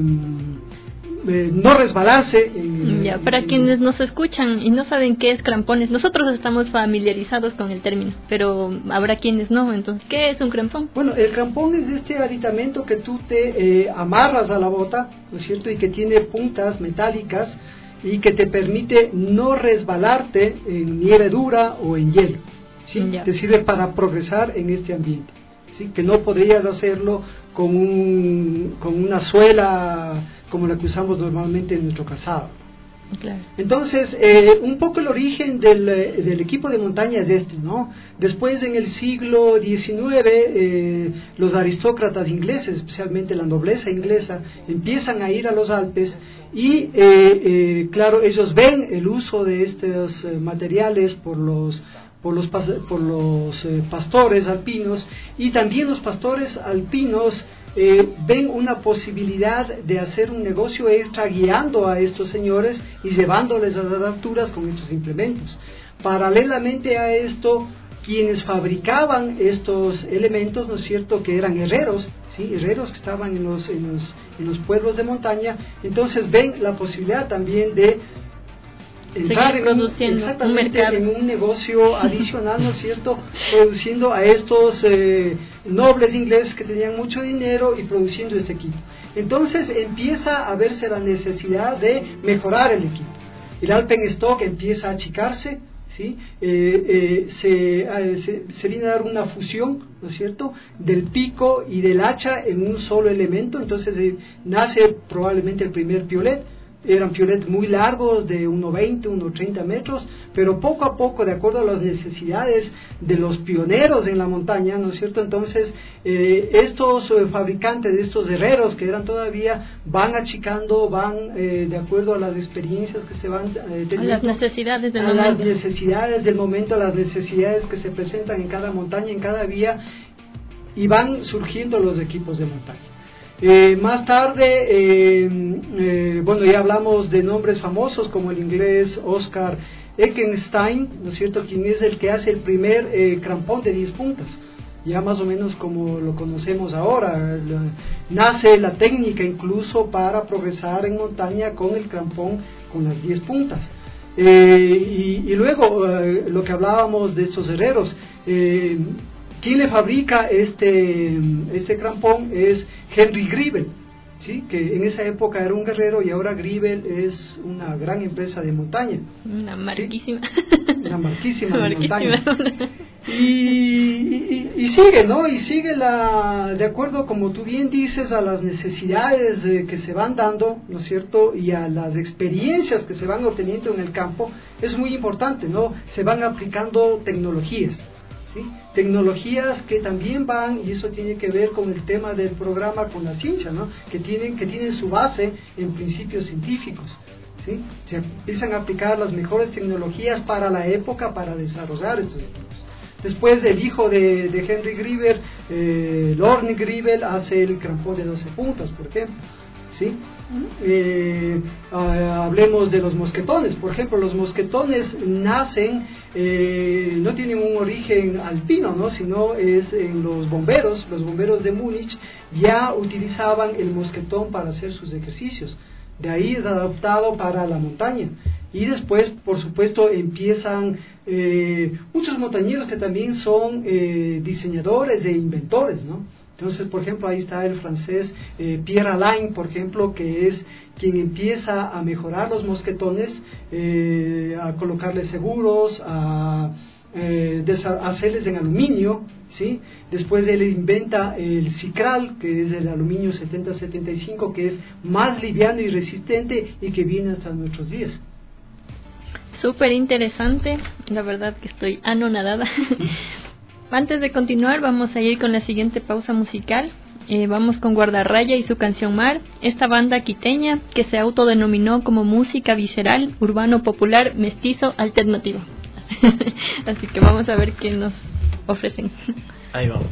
eh, no resbalarse. En, ya, para en, quienes nos escuchan y no saben qué es crampones, nosotros estamos familiarizados con el término, pero habrá quienes no. Entonces, ¿qué es un crampón? Bueno, el crampón es este aditamento que tú te eh, amarras a la bota, ¿no es cierto? Y que tiene puntas metálicas y que te permite no resbalarte en nieve dura o en hielo, ¿sí? Te sirve para progresar en este ambiente, ¿sí? Que no podrías hacerlo con, un, con una suela como la que usamos normalmente en nuestro calzado. Claro. Entonces, eh, un poco el origen del, del equipo de montaña es este, ¿no? Después, en el siglo diecinueve, eh, los aristócratas ingleses, especialmente la nobleza inglesa, empiezan a ir a los Alpes y, eh, eh, claro, ellos ven el uso de estos eh, materiales por los por los, por los eh, pastores alpinos, y también los pastores alpinos Eh, ven una posibilidad de hacer un negocio extra guiando a estos señores y llevándoles a las alturas con estos implementos. Paralelamente a esto, quienes fabricaban estos elementos, ¿no es cierto?, que eran herreros, ¿sí?, herreros que estaban en los, en los, en los pueblos de montaña, entonces ven la posibilidad también de entrar en un, exactamente un en un negocio adicional, ¿no es cierto?, produciendo a estos eh, nobles ingleses que tenían mucho dinero y produciendo este equipo. Entonces empieza a verse la necesidad de mejorar el equipo. El alpenstock empieza a achicarse, ¿sí? Eh, eh, se, eh, se, se viene a dar una fusión, ¿no es cierto?, del pico y del hacha en un solo elemento. Entonces eh, nace probablemente el primer piolet. Eran piolets muy largos, de uno veinte, uno treinta metros, pero poco a poco, de acuerdo a las necesidades de los pioneros en la montaña, ¿no es cierto?, entonces eh, estos eh, fabricantes, estos herreros que eran todavía, van achicando, van eh, de acuerdo a las experiencias que se van eh, teniendo, a las necesidades del a momento. las necesidades del momento, a las necesidades que se presentan en cada montaña, en cada vía, y van surgiendo los equipos de montaña. Eh, más tarde, eh, eh, bueno, ya hablamos de nombres famosos como el inglés Oscar Eckenstein, ¿no es cierto?, quien es el que hace el primer eh, crampón de diez puntas, ya más o menos como lo conocemos ahora. La, nace la técnica incluso para progresar en montaña con el crampón con las diez puntas. Eh, y, y luego, eh, lo que hablábamos de estos herreros, eh, quien le fabrica este, este crampón es Henry Gribel, ¿sí?, que en esa época era un guerrero y ahora Gribel es una gran empresa de montaña. Una marquísima. ¿Sí? Una marquísima de montaña. Y, y, y sigue, ¿no? Y sigue la, de acuerdo, como tú bien dices, a las necesidades eh, que se van dando, ¿no es cierto?, y a las experiencias que se van obteniendo en el campo. Es muy importante, ¿no? Se van aplicando tecnologías. ¿Sí? Tecnologías que también van, y eso tiene que ver con el tema del programa, con la ciencia, ¿no?, que tienen, que tienen su base en principios científicos, ¿sí? Se empiezan a aplicar las mejores tecnologías para la época para desarrollar estos equipos. Después el hijo de, de Henry Gribel, eh, Lorne Gribel, hace el crampón de doce puntas, por ejemplo, ¿sí? Eh, uh, hablemos de los mosquetones. Por ejemplo, los mosquetones nacen, eh, no tienen un origen alpino, ¿no?, sino es en los bomberos. Los bomberos de Múnich ya utilizaban el mosquetón para hacer sus ejercicios. De ahí es adaptado para la montaña. Y después, por supuesto, empiezan eh, muchos montañeros que también son eh, diseñadores e inventores, ¿no? Entonces, por ejemplo, ahí está el francés eh, Pierre Alain, por ejemplo, que es quien empieza a mejorar los mosquetones, eh, a colocarles seguros, a, eh, a hacerles en aluminio, ¿sí? Después él inventa el Cicral, que es el aluminio setenta setenta y cinco, que es más liviano y resistente y que viene hasta nuestros días. Súper interesante, la verdad que estoy anonadada. Antes de continuar, vamos a ir con la siguiente pausa musical. Eh, vamos con Guardarraya y su canción Mar, esta banda quiteña que se autodenominó como música visceral, urbano popular, mestizo, alternativo. Así que vamos a ver qué nos ofrecen. Ahí vamos.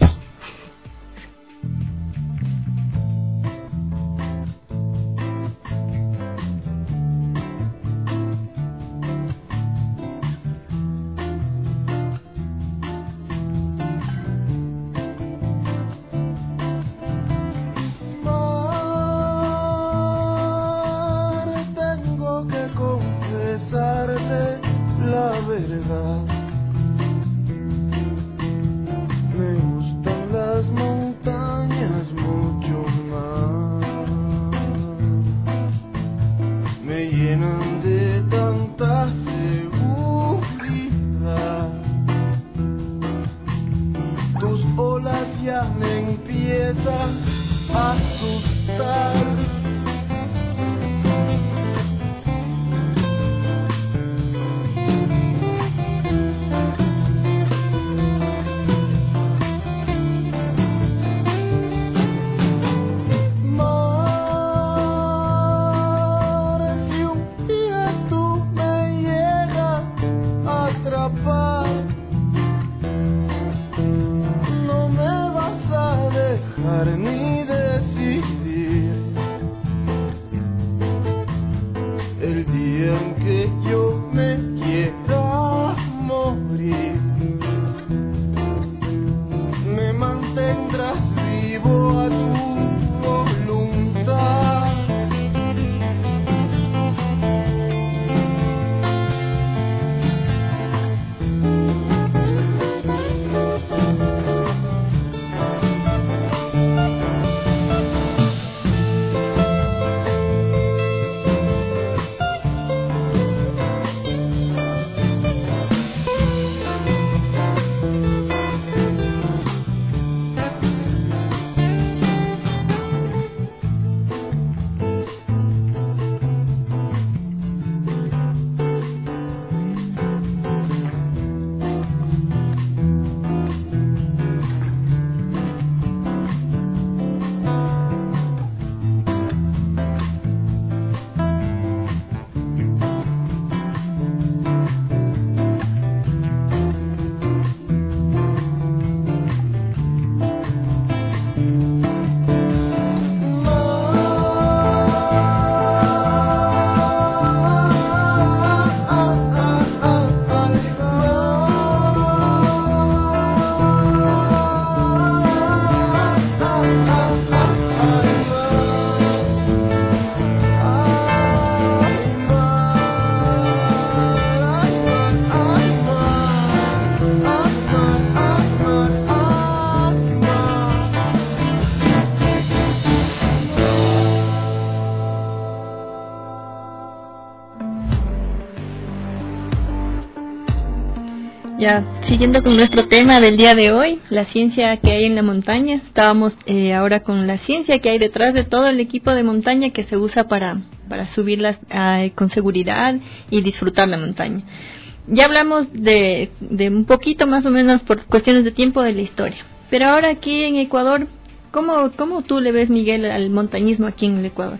Ya, siguiendo con nuestro tema del día de hoy, la ciencia que hay en la montaña. Estábamos eh, ahora con la ciencia que hay detrás de todo el equipo de montaña que se usa para, para subirlas eh, con seguridad y disfrutar la montaña. Ya hablamos de, de un poquito más o menos por cuestiones de tiempo de la historia. Pero ahora aquí en Ecuador, ¿cómo, cómo tú le ves, Miguel, al montañismo aquí en el Ecuador?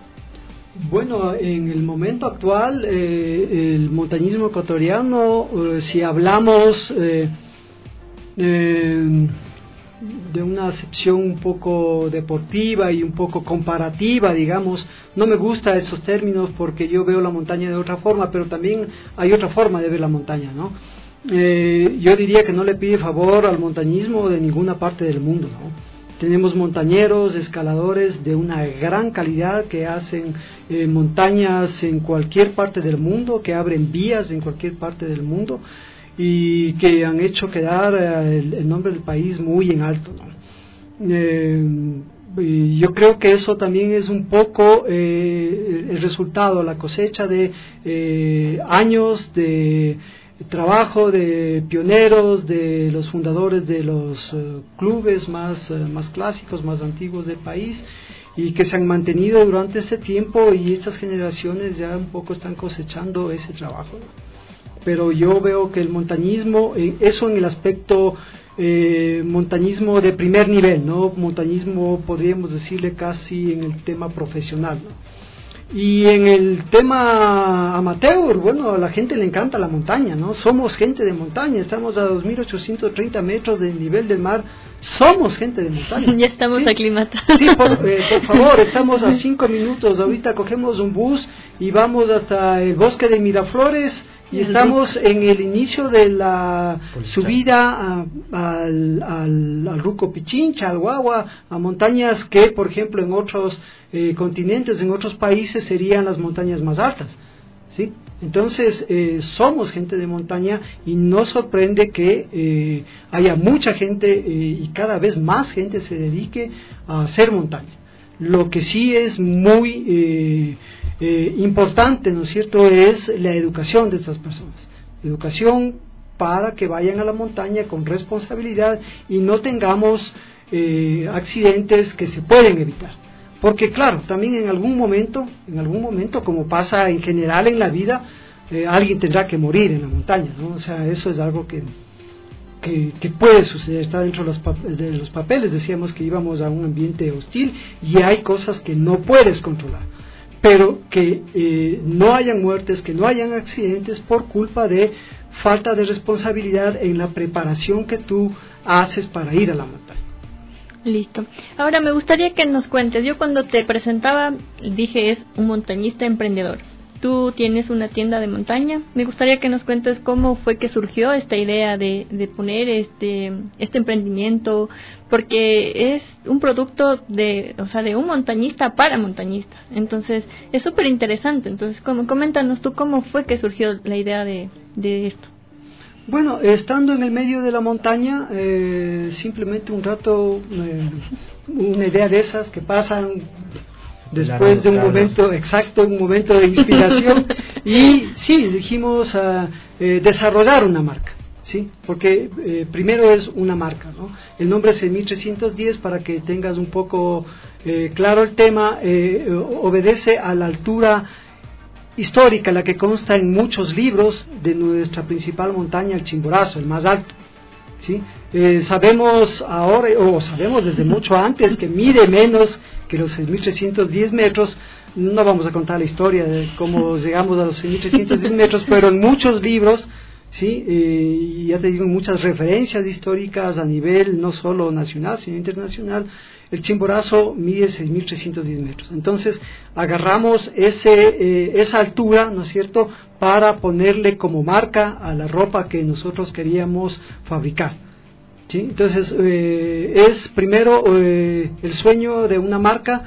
Bueno, en el momento actual, eh, el montañismo ecuatoriano, eh, si hablamos eh, eh, de una acepción un poco deportiva y un poco comparativa, digamos, no me gustan esos términos porque yo veo la montaña de otra forma, pero también hay otra forma de ver la montaña, ¿no? Eh, yo diría que no le pide favor al montañismo de ninguna parte del mundo, ¿no? Tenemos montañeros, escaladores de una gran calidad que hacen eh, montañas en cualquier parte del mundo, que abren vías en cualquier parte del mundo y que han hecho quedar eh, el, el nombre del país muy en alto, ¿no? Eh, y yo creo que eso también es un poco eh, el resultado, la cosecha de eh, años de trabajo de pioneros, de los fundadores de los uh, clubes más, uh, más clásicos, más antiguos del país, y que se han mantenido durante ese tiempo, y estas generaciones ya un poco están cosechando ese trabajo, ¿no? Pero yo veo que el montañismo, eh, eso en el aspecto eh, montañismo de primer nivel, ¿no? Montañismo, podríamos decirle, casi en el tema profesional, ¿no? Y en el tema amateur, bueno, a la gente le encanta la montaña, ¿no? Somos gente de montaña, estamos a dos mil ochocientos treinta metros del nivel del mar, somos gente de montaña. Ya estamos ¿sí? aclimatados. Sí, por, eh, por favor, estamos a cinco minutos, ahorita cogemos un bus y vamos hasta el bosque de Miraflores y estamos en el inicio de la subida a, al, al, al Ruco Pichincha, al Guagua, a montañas que, por ejemplo, en otros eh, continentes, en otros países serían las montañas más altas, ¿sí? Entonces, eh, somos gente de montaña y nos sorprende que eh, haya mucha gente eh, y cada vez más gente se dedique a hacer montaña. Lo que sí es muy eh, eh, importante, ¿no es cierto?, es la educación de estas personas. Educación para que vayan a la montaña con responsabilidad y no tengamos eh, accidentes que se pueden evitar. Porque claro, también en algún momento, en algún momento, como pasa en general en la vida, eh, alguien tendrá que morir en la montaña, ¿no? O sea, eso es algo que Que, que puede suceder, está dentro de los, de los papeles. Decíamos que íbamos a un ambiente hostil y hay cosas que no puedes controlar, pero que eh, no hayan muertes, que no hayan accidentes por culpa de falta de responsabilidad en la preparación que tú haces para ir a la montaña. Listo. Ahora me gustaría que nos cuentes, yo cuando te presentaba dije es un montañista emprendedor. Tú tienes una tienda de montaña. Me gustaría que nos cuentes cómo fue que surgió esta idea de, de poner este este emprendimiento, porque es un producto de, o sea, de un montañista para montañista. Entonces, es súper interesante. Entonces, ¿cómo, coméntanos tú cómo fue que surgió la idea de, de esto? Bueno, estando en el medio de la montaña, eh, simplemente un rato, eh, una idea de esas que pasan después de un momento exacto, un momento de inspiración, y sí, dijimos uh, eh, desarrollar una marca, sí, porque eh, primero es una marca, ¿no? El nombre es mil trescientos diez, para que tengas un poco eh, claro el tema, eh, obedece a la altura histórica, la que consta en muchos libros de nuestra principal montaña, el Chimborazo, el más alto, ¿sí? Eh, sabemos ahora, o sabemos desde mucho antes, que mide menos que los seis mil trescientos diez metros. No vamos a contar la historia de cómo llegamos a los seis mil trescientos diez metros, pero en muchos libros, sí, eh, ya te digo, muchas referencias históricas a nivel no solo nacional, sino internacional, el Chimborazo mide seis mil trescientos diez metros. Entonces, agarramos ese, eh, esa altura, ¿no es cierto?, para ponerle como marca a la ropa que nosotros queríamos fabricar. ¿Sí? Entonces, eh, es primero eh, el sueño de una marca,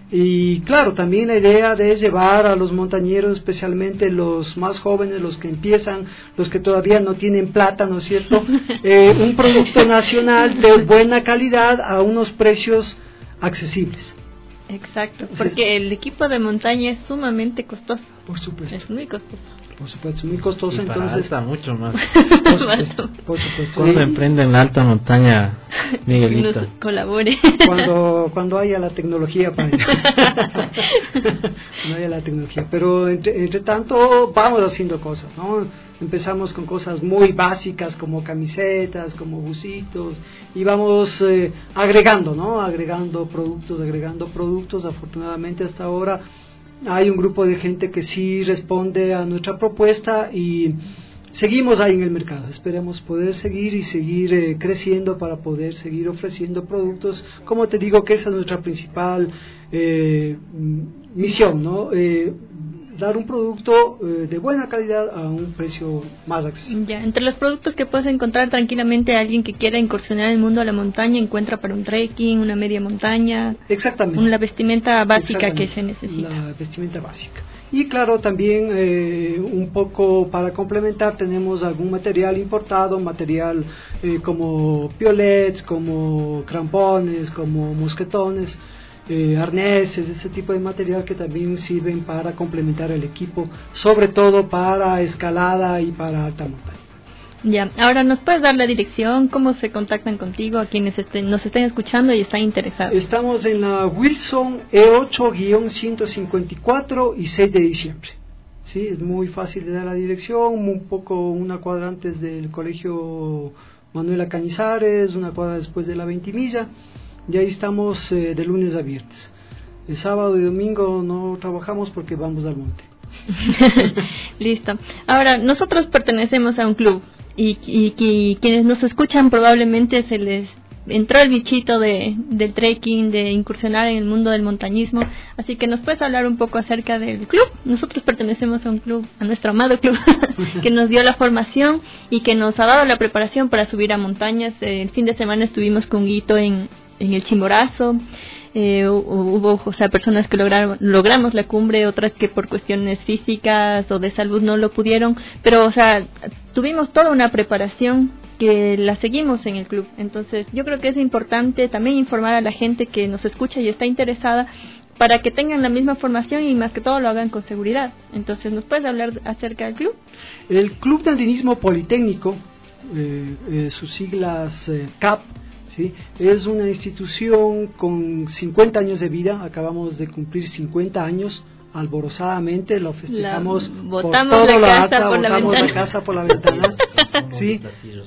y claro, también la idea de llevar a los montañeros, especialmente los más jóvenes, los que empiezan, los que todavía no tienen plata, ¿no es cierto?, eh, un producto nacional de buena calidad a unos precios accesibles. Exacto, porque el equipo de montaña es sumamente costoso. Por supuesto. Es muy costoso. Por supuesto, muy costoso. Y para entonces alta mucho más. Por supuesto, por supuesto. Cuando emprende en la alta montaña, Miguelito. Nos colabore. Cuando, cuando haya la tecnología para ello. No haya la tecnología. Pero entre, entre tanto vamos haciendo cosas, ¿no? Empezamos con cosas muy básicas como camisetas, como busitos, y vamos eh, agregando, ¿no? Agregando productos, agregando productos. Afortunadamente hasta ahora hay un grupo de gente que sí responde a nuestra propuesta y seguimos ahí en el mercado. Esperemos poder seguir y seguir eh, creciendo para poder seguir ofreciendo productos. Como te digo, que esa es nuestra principal eh, misión, ¿no? Eh, dar un producto eh, de buena calidad a un precio más accesible. Ya, entre los productos que puedes encontrar tranquilamente a alguien que quiera incursionar en el mundo de la montaña, encuentra para un trekking, una media montaña. Exactamente. Una vestimenta básica que se necesita. La vestimenta básica. Y claro, también eh, un poco para complementar, tenemos algún material importado, material eh, como piolets, como crampones, como mosquetones, Eh, arneses, ese tipo de material que también sirven para complementar el equipo, sobre todo para escalada y para alta montaña. Ya, ahora nos puedes dar la dirección, cómo se contactan contigo a quienes estén, nos estén escuchando y están interesados. Estamos en la Wilson E ocho ciento cincuenta y cuatro y seis de diciembre. Sí, es muy fácil de dar la dirección, un poco una cuadra antes del colegio Manuela Cañizares, una cuadra después de la Ventimilla, y ahí estamos eh, de lunes a viernes. El sábado y domingo no trabajamos porque vamos al monte. Listo. Ahora, nosotros pertenecemos a un club y, y, y quienes nos escuchan probablemente se les entró el bichito de, del trekking, de incursionar en el mundo del montañismo, así que nos puedes hablar un poco acerca del club. Nosotros pertenecemos a un club, a nuestro amado club, que nos dio la formación y que nos ha dado la preparación para subir a montañas. El fin de semana estuvimos con Guito en, en el Chimborazo. Eh, hubo, o sea, personas que lograron, logramos la cumbre, otras que por cuestiones físicas o de salud no lo pudieron, pero, o sea, tuvimos toda una preparación que la seguimos en el club. Entonces yo creo que es importante también informar a la gente que nos escucha y está interesada para que tengan la misma formación y más que todo lo hagan con seguridad. Entonces, ¿nos puedes hablar acerca del club? El Club de Andinismo Politécnico, eh, eh, sus siglas eh, C A P, ¿sí? Es una institución con cincuenta años de vida. Acabamos de cumplir cincuenta años alborozadamente, lo festejamos la, por botamos todo la lo alta, por botamos la, la casa por la ventana. Sí,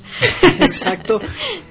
exacto.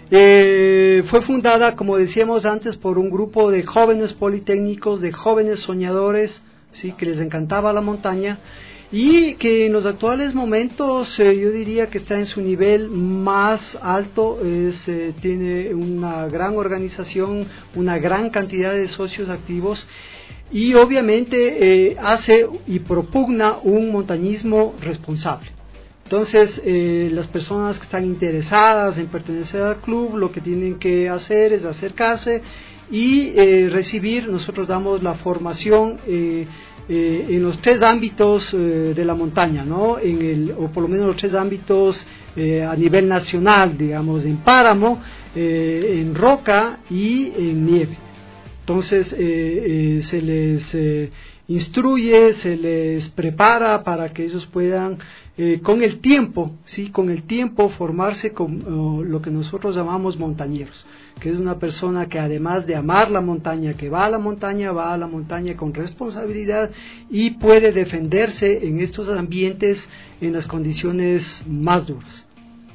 Eh, fue fundada, como decíamos antes, por un grupo de jóvenes politécnicos, de jóvenes soñadores, sí, que les encantaba la montaña y que en los actuales momentos eh, yo diría que está en su nivel más alto. Es, eh, tiene una gran organización, una gran cantidad de socios activos y obviamente eh, hace y propugna un montañismo responsable. Entonces, eh, las personas que están interesadas en pertenecer al club, lo que tienen que hacer es acercarse y eh, recibir. Nosotros damos la formación eh, eh, en los tres ámbitos eh, de la montaña, ¿no? En el, o por lo menos los tres ámbitos eh, a nivel nacional, digamos, en páramo, eh, en roca y en nieve. Entonces, eh, eh, se les eh, instruye, se les prepara para que ellos puedan, eh, con el tiempo, sí, con el tiempo formarse con uh, lo que nosotros llamamos montañeros, que es una persona que además de amar la montaña, que va a la montaña, va a la montaña con responsabilidad y puede defenderse en estos ambientes en las condiciones más duras.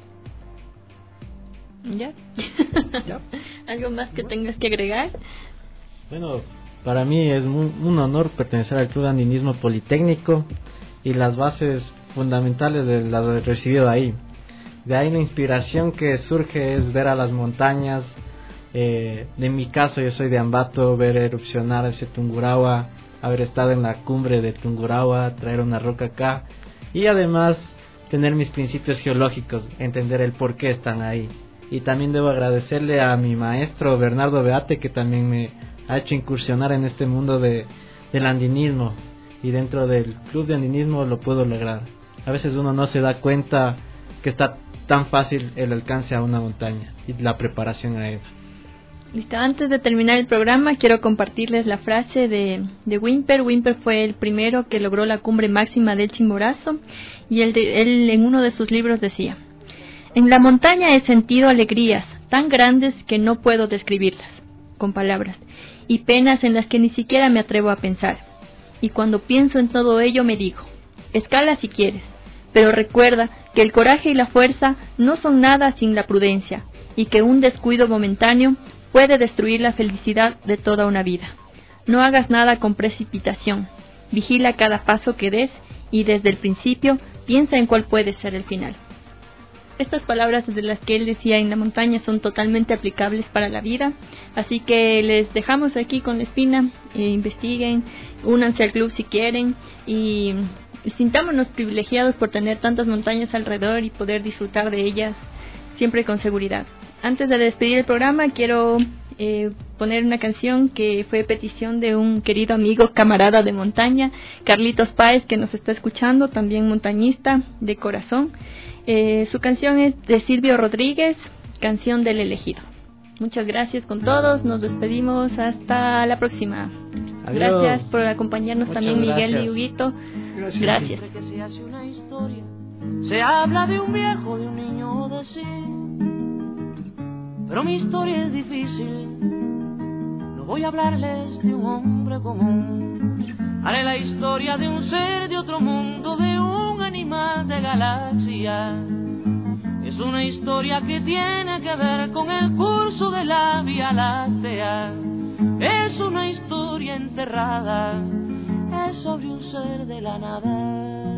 ¿Ya? ¿Ya? ¿Algo más que tengas que agregar? Bueno, para mí es muy, un honor pertenecer al Club de Andinismo Politécnico y las bases fundamentales de las he recibido ahí. De ahí la inspiración que surge es ver a las montañas. Eh, en mi caso, yo soy de Ambato, ver erupcionar ese Tungurahua, haber estado en la cumbre de Tungurahua, traer una roca acá y además tener mis principios geológicos, entender el por qué están ahí. Y también debo agradecerle a mi maestro Bernardo Beate, que también me ha hecho incursionar en este mundo de, del andinismo, y dentro del club de andinismo lo puedo lograr. A veces uno no se da cuenta que está tan fácil el alcance a una montaña y la preparación a ella. Listo, antes de terminar el programa quiero compartirles la frase de, de Whymper. Whymper fue el primero que logró la cumbre máxima del Chimborazo y él, de, él en uno de sus libros decía: en la montaña he sentido alegrías tan grandes que no puedo describirlas con palabras, y penas en las que ni siquiera me atrevo a pensar. Y cuando pienso en todo ello me digo: escala si quieres, pero recuerda que el coraje y la fuerza no son nada sin la prudencia, y que un descuido momentáneo puede destruir la felicidad de toda una vida. No hagas nada con precipitación, vigila cada paso que des, y desde el principio piensa en cuál puede ser el final. Estas palabras de las que él decía en la montaña son totalmente aplicables para la vida, así que les dejamos aquí con la espina, eh, investiguen, únanse al club si quieren y sintámonos privilegiados por tener tantas montañas alrededor y poder disfrutar de ellas siempre con seguridad. Antes de despedir el programa quiero eh, poner una canción que fue petición de un querido amigo, camarada de montaña, Carlitos Páez, que nos está escuchando, también montañista de corazón. Eh, su canción es de Silvio Rodríguez, Canción del Elegido. Muchas gracias con todos, nos despedimos hasta la próxima. Adiós. Gracias por acompañarnos. Muchas también Miguel gracias. y Huguito. Gracias. Gracias. Que se hace una historia, se habla de un viejo, de un niño, de sí. Pero mi historia es difícil, no voy a hablarles de un hombre común. Haré la historia de un ser de otro mundo, de un animal de galaxia, que Es una historia que tiene que ver con el curso de la Vía Láctea. Es una historia enterrada, es sobre un ser de la nada.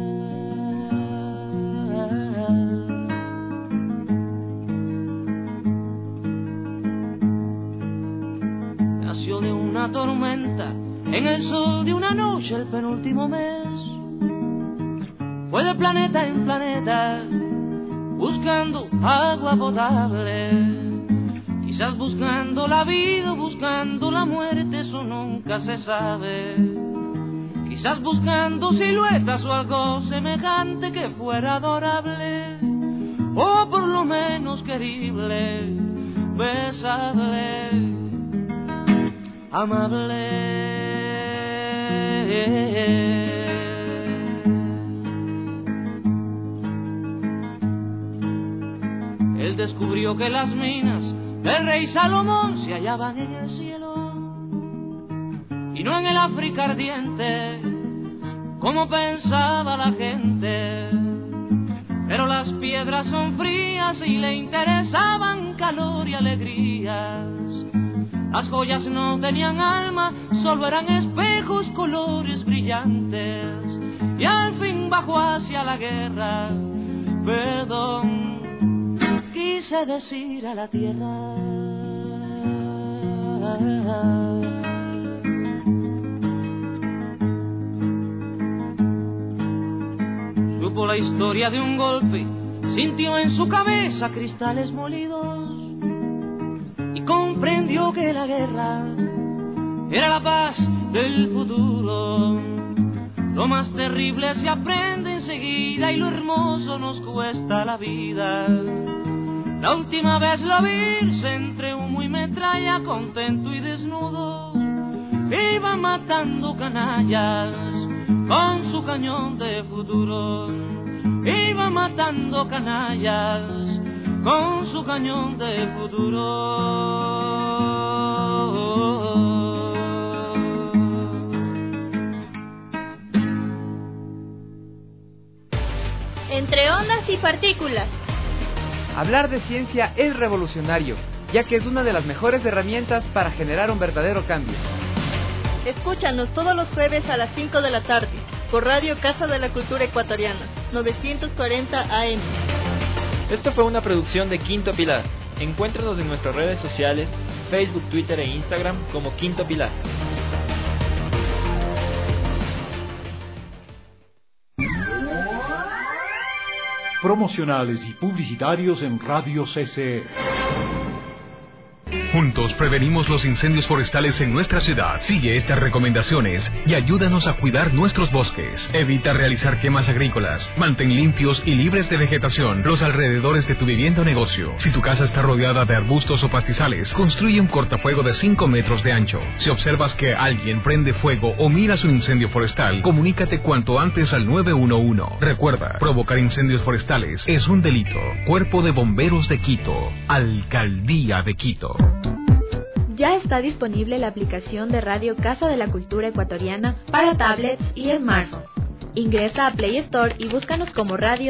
Nació de una tormenta en el sol de una noche el penúltimo mes. Fue de planeta en planeta buscando agua potable. Quizás buscando la vida, buscando la muerte, eso nunca se sabe. Quizás buscando siluetas o algo semejante que fuera adorable, o por lo menos querible, besable, amable. Él descubrió que las minas del rey Salomón se hallaban en el cielo y no en el África ardiente, como pensaba la gente. Pero las piedras son frías y le interesaban calor y alegrías. Las joyas no tenían alma, solo eran espejos, colores brillantes. Y al fin bajó hacia la guerra, perdón, quise decir a la tierra. Supo la historia de un golpe, sintió en su cabeza cristales molidos y comprendió que la guerra era la paz del futuro. Lo más terrible se aprende enseguida y lo hermoso nos cuesta la vida. La última vez la vi entre humo y metralla, contento y desnudo, iba matando canallas con su cañón de futuro. Iba matando canallas con su cañón de futuro. Entre ondas y partículas. Hablar de ciencia es revolucionario, ya que es una de las mejores herramientas para generar un verdadero cambio. Escúchanos todos los jueves a las cinco de la tarde, por Radio Casa de la Cultura Ecuatoriana, novecientos cuarenta A M. Esto fue una producción de Quinto Pilar. Encuéntranos en nuestras redes sociales, Facebook, Twitter e Instagram como Quinto Pilar. Promocionales y publicitarios en Radio C C E. Juntos prevenimos los incendios forestales en nuestra ciudad. Sigue estas recomendaciones y ayúdanos a cuidar nuestros bosques. Evita realizar quemas agrícolas. Mantén limpios y libres de vegetación los alrededores de tu vivienda o negocio. Si tu casa está rodeada de arbustos o pastizales, construye un cortafuego de cinco metros de ancho. Si observas que alguien prende fuego o miras un incendio forestal, comunícate cuanto antes al nueve uno uno. Recuerda, provocar incendios forestales es un delito. Cuerpo de Bomberos de Quito. Alcaldía de Quito. Ya está disponible la aplicación de Radio Casa de la Cultura Ecuatoriana para tablets y smartphones. Ingresa a Play Store y búscanos como Radio